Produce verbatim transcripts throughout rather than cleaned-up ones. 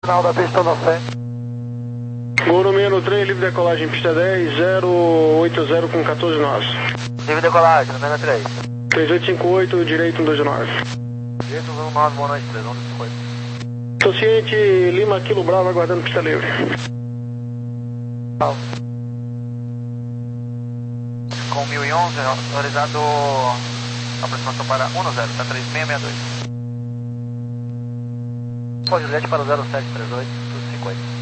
Final da pista no cem. Gol número três, livre decolagem, pista dez, zero oito zero com quatorze nove. Livre decolagem, número três. três oito cinco oito, direito um dois nove. Direito um nove, boa noite, três onze cinco oito. Sociente Lima Kilo Bravo, aguardando pista livre. Com mil e onze, autorizado aproximação para um zero, está três seis seis dois. Pô, Juliette para o zero sete três oito, tudo cinquenta.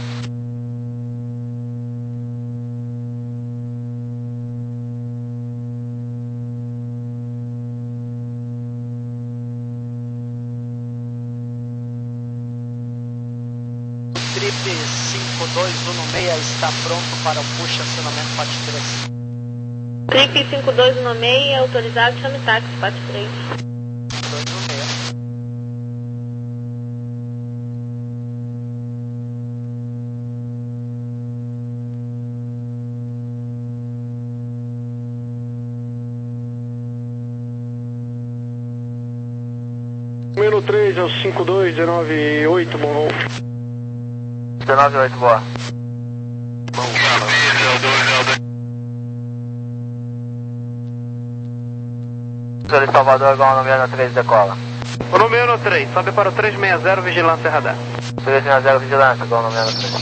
Trip cinco dois um seis está pronto para o push acionamento P A T três. Trip cinco dois um seis, autorizado, chame táxi, P A T três. dois um seis. Número três é o cinco dois um nove oito, bom voo. dezenove oito, boa. Bom, Senhor de Salvador, igual ao número três, decola. o número três, sobe para o três seis zero, vigilância radar. três seis zero, vigilância, igual ao número três.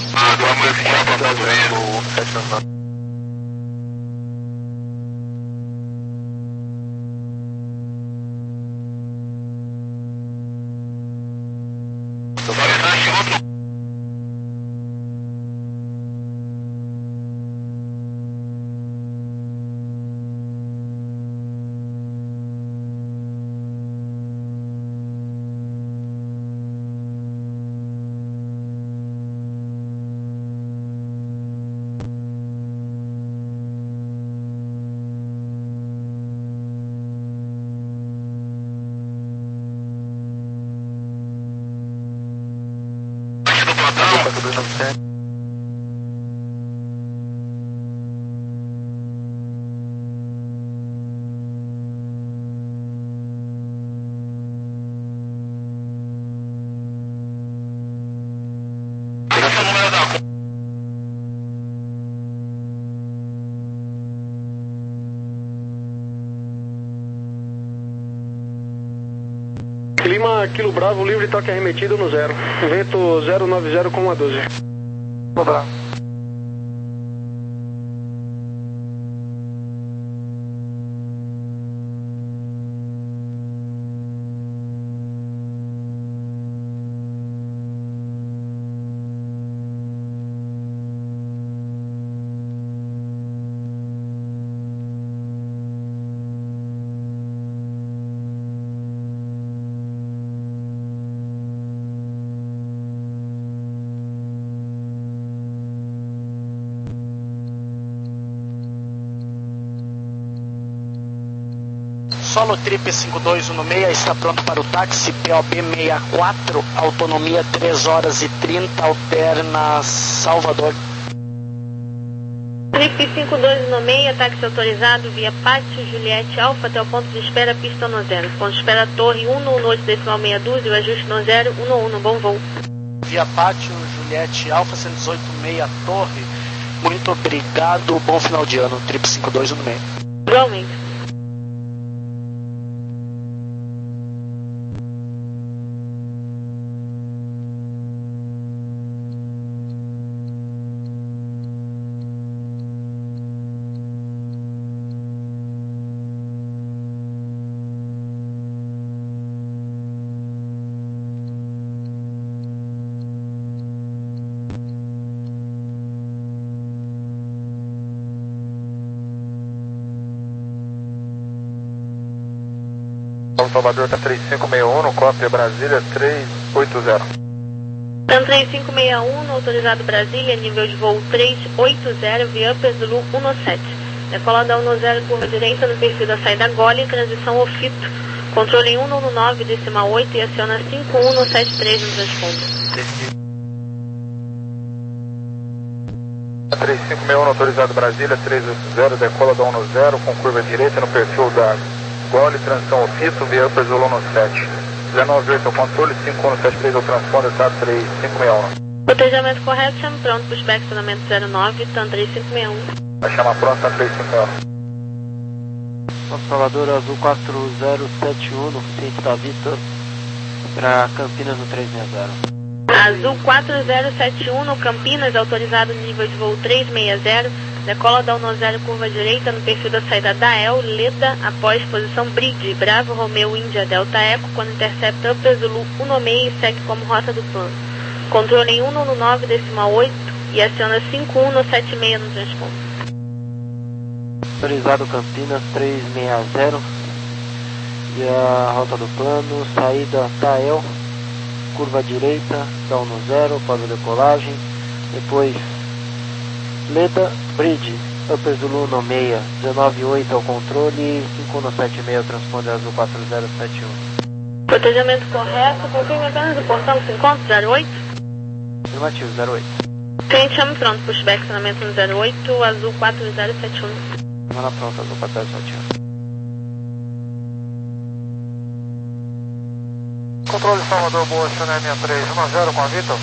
Lima Kilo Bravo, livre toque arremetido no zero. Vento zero nove zero com a doze. Bravo. Solo Trip cinco dois um seis está pronto para o táxi, P O B sessenta e quatro, autonomia três horas e trinta, alterna Salvador. Trip cinco dois um seis, táxi autorizado via Pátio Juliette Alfa até o ponto de espera, pista no zero. Ponto de espera Torre um no oito decimal meia dúzia, o ajuste no zero, um no um, bom voo. Via Pátio Juliette Alfa cento e dezoito seis Torre, muito obrigado, bom final de ano, Trip cinco dois um seis. Igualmente. Salvador está três cinco seis um, no cópia Brasília três oito zero. Tam três cinco seis um, no autorizado Brasília, nível de voo três oito zero, via Upper Zulu um sete. Decolada um zero, curva direita no perfil da saída Gole, transição Ofito. Controle um nove decimal oito e aciona cinco um sete três no transponder. três cinco seis um, no autorizado Brasília três oito zero, decola da um zero, com curva direita no perfil da Gole, transição Ofito, via Upper Zulu um sete. dezenove oito ao controle, cinco um sete três ao transponder, tá três cinco seis um. Cotejamento correto, chama pronto, pushback estacionamento zero nove, TAM três cinco seis um. Vai chamar pronto, TAM três cinco seis um. Salvador Azul quatro zero sete um, no ciente da Vitor, para Campinas no três seis zero. Azul quatro zero sete um, no Campinas, autorizado nível de voo três seis zero, decola da um zero, curva direita, no perfil da saída da E L, Leda, após posição Bridge, Bravo, Romeo, Índia, Delta Eco, quando intercepta Upper Zulu um seis e segue como rota do plano. Controle em cento e nove decimal oito e aciona cinco um sete seis no transponder. Autorizado Campinas três seis zero e a rota do plano, saída Tael, curva direita, da um zero para a decolagem, depois Leda, Bridge, Upper Zulu um seis, dezenove oito ao controle, cinco um sete seis, transponder Azul quatro zero sete um. Cotejamento correto, confirme apenas o portão que se encontra, zero oito. Afirmativo, zero oito. Cliente chama pronto, pushback estacionamento no zero oito, Azul quatro zero sete um. Semana pronta, Azul quatro zero sete um. Controle Salvador, boa, Channel sessenta e três um zero com a Vitor.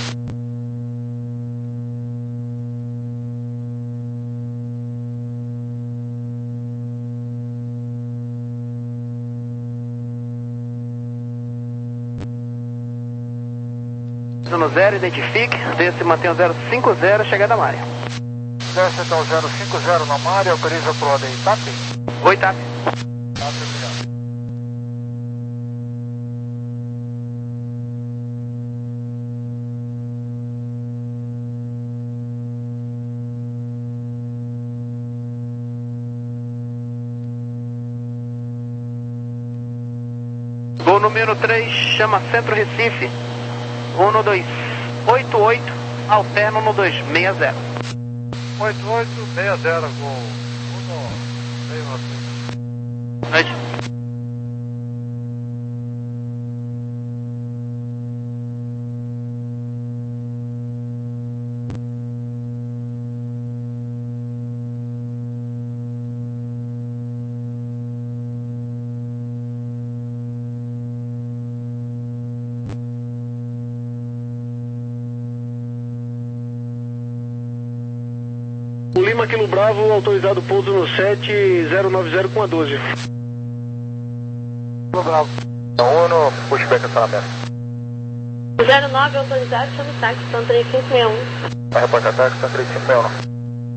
No zero, identifique, desce, mantenha o zero cinco zero, chegada à área. Desce então zero cinco zero na área, autoriza pro ordem T A P. Oi, T A P. T A P, obrigado. Voo número três, chama Centro Recife, um dois oito oito, alterno no dois seis zero. oito oito seis zero, voo um seis zero. Noite. O Lima Kilo Bravo, autorizado pouso no sete zero nove zero com a doze. Kilo Bravo. Uno, pushback estacionamento. zero nove autorizado, chama o táxi, TAM três cinco seis um. Vai reportar táxi, TAM três cinco seis um.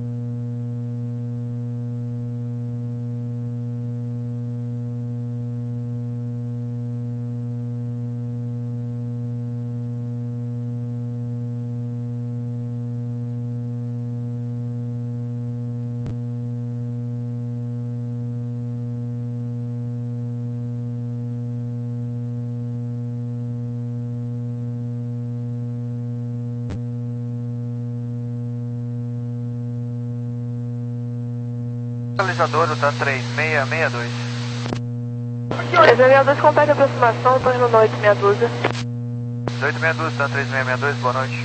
Localizador do TAM três seis seis dois. três seis dois, completa a aproximação, estou indo no oito seis dois. oito seis dois, TAM três seis seis dois, boa noite.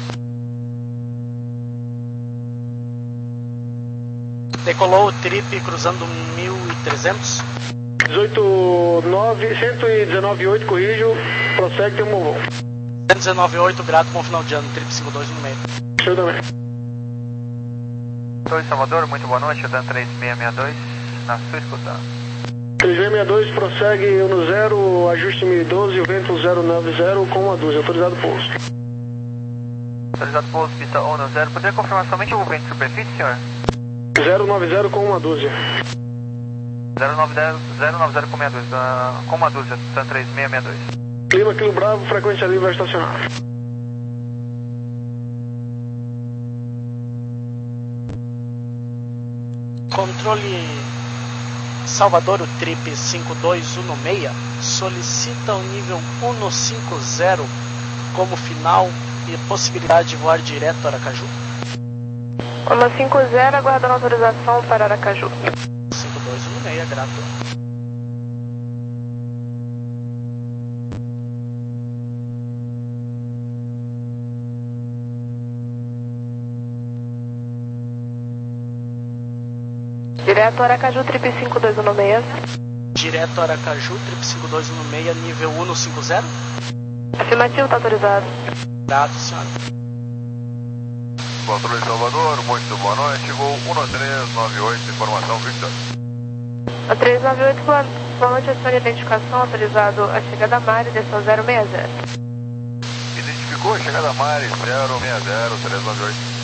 Decolou o trip cruzando mil e trezentos. dezoito nove, cento e dezenove oito, corrijo, prossegue, tem um bom voo. cento e dezenove oito, grato, bom final de ano, trip cinquenta e dois no meio. Show também. Oi, Salvador, muito boa noite, TAM três seis seis dois, na sua escuta. três seis seis dois, prossegue, eu no zero, ajuste mil e doze, vento zero nove zero com a doze, autorizado pouso. Autorizado pouso, pista um zero, poderia confirmar somente o vento de superfície, senhor? zero nove zero com uma doze. zero nove zero, zero nove zero com meia doze, uh, com uma doze, TAM três seis seis dois. Lima Kilo Bravo, frequência livre, vai estacionar. Controle Salvador, o trip cinco dois um seis solicita o nível cento e cinquenta como final e possibilidade de voar direto a Aracaju. cento e cinquenta, aguardando autorização para Aracaju. cinco dois um seis, grato. Direto Aracaju, trip cinco dois um seis. Direto Aracaju, trip cinco dois um seis, nível cento e cinquenta. Afirmativo, está autorizado. Grato, senhora. Controle Salvador, muito boa noite, voo um três nove oito, informação Victor. A três nove oito, boa noite, a senhora identificação, autorizado a chegada a Mari, desceu zero seis zero. Identificou a chegada a Mari, zero seis zero, três nove oito.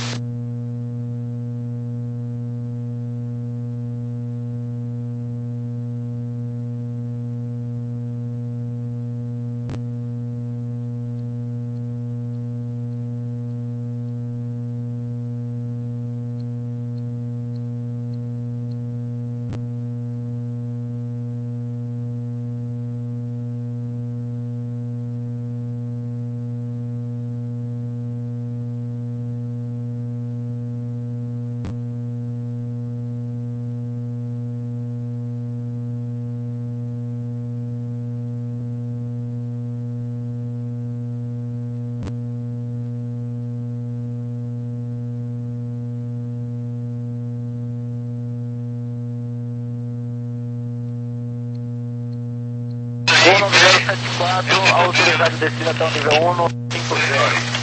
Voo número zero sete quatro, autorizado descida até o nível um no cinco zero.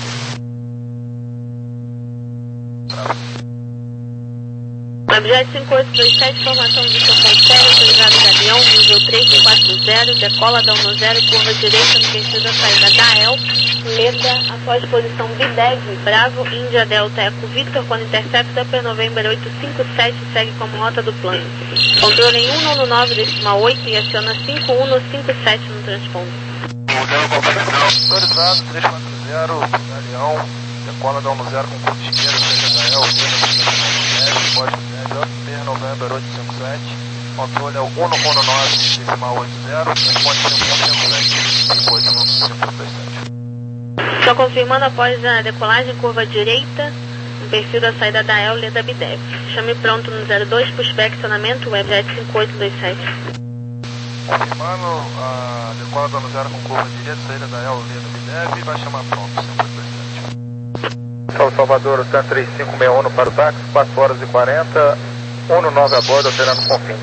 Objeto cinco oito dois sete, formação de São Paulo, autorizado Gavião, nível três quatro zero, decola da um zero, curva direita no sentido da saída da E L, Leda, após posição B dez, Bravo, Índia, Delta, Eco, Victor, quando intercepta, P November oito cinco sete, segue como rota do plano. Controle em um nove nove, decimal oito e aciona cinco um no cinco sete no transponder. Autorizado três quatro zero, Galeão, decola da um zero com curva esquerda, saída da E L, Leda, pode P November oito cinco sete, controle é o um nove nove, decimal oito zero, responde cinco um cinco sete, depois eu vou cinco dois sete. Só confirmando após a decolagem, curva direita, no perfil da saída da E L, Leda B dez. Chame pronto no zero dois para o inspeccionamento, webjet cinco oito dois sete. Confirmando a decola da um zero com curva direita, saída da E L, Leda B dez, vai chamar pronto, cinco oito dois sete. Salvador, TAM três cinco seis um para o táxi, quatro horas e quarenta, um nove a bordo, operando com fins.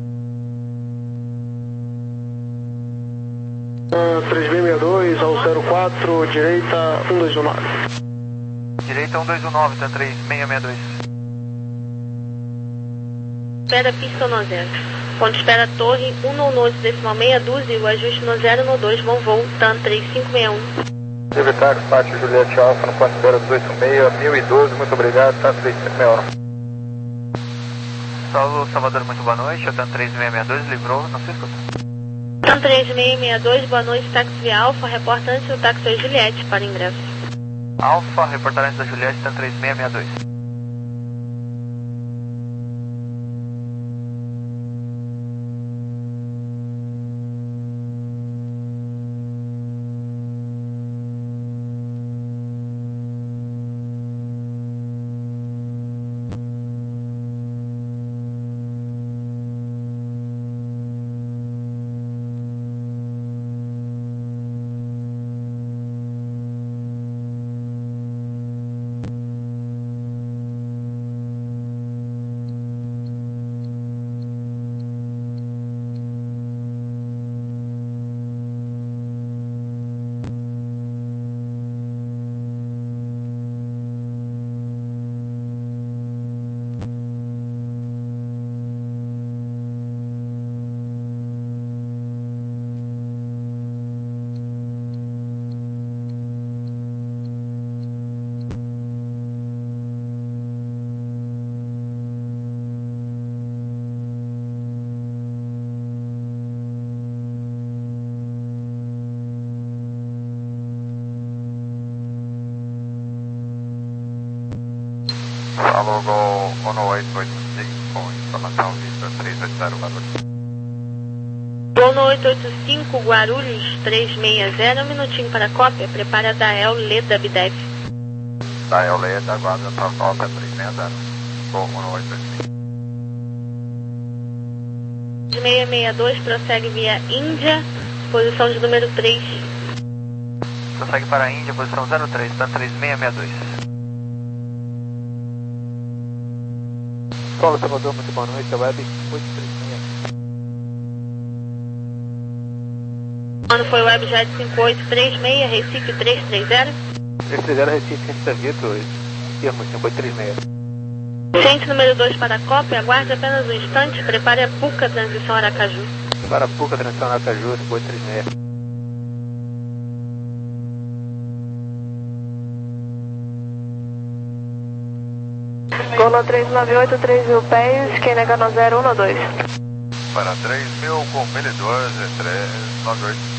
três B seis dois ao zero quatro, direita um dois um nove. Direita um dois um nove, TAM três seis seis dois. Espera pista no zero. Ponto espera torre um nove oito, decimal meia dúzia e o ajuste no zero no dois, bom voo, TAM três cinco seis um. Táxi, Pátio Juliette Alfa, no ponto espera dois oito seis, mil e doze, muito obrigado, TAM três cinco seis um. Salve Salvador, muito boa noite, TAM três seis seis dois, livrou, não se escuta. TAM três seis seis dois, boa noite, táxi via Alfa, reporta antes do táxi Juliette para ingresso. Alfa, reportar antes da Juliette, TAM três seis seis dois. Alô, Gol um oito oito cinco, informação Victor três oito zero Guarulhos. Gol oito oito cinco, Guarulhos três seis zero, um minutinho para a cópia, prepara da E L, Leda B dez. Da E L, Leda, aguarda para a cópia três seis zero, Gol um oito oito cinco. seis seis dois, prossegue via Índia, posição de número três. Prossegue para a Índia, posição zero três, TAM três seis seis dois. Escola Salvador, muito boa noite, a web oito três seis. Quando foi o webjet cinco oito três seis, Recife três três zero. três três zero, Recife, Recife Vitor, termo, cinco oito três seis. Ciente número dois para a cópia, aguarde apenas um instante, prepare a Puca, transição Aracaju. Para a Puca, transição Aracaju, cinco oito três seis. Golo três nove oito, três mil pés, quem nega no zero um dois. Para três mil com mil e doze, três nove oito.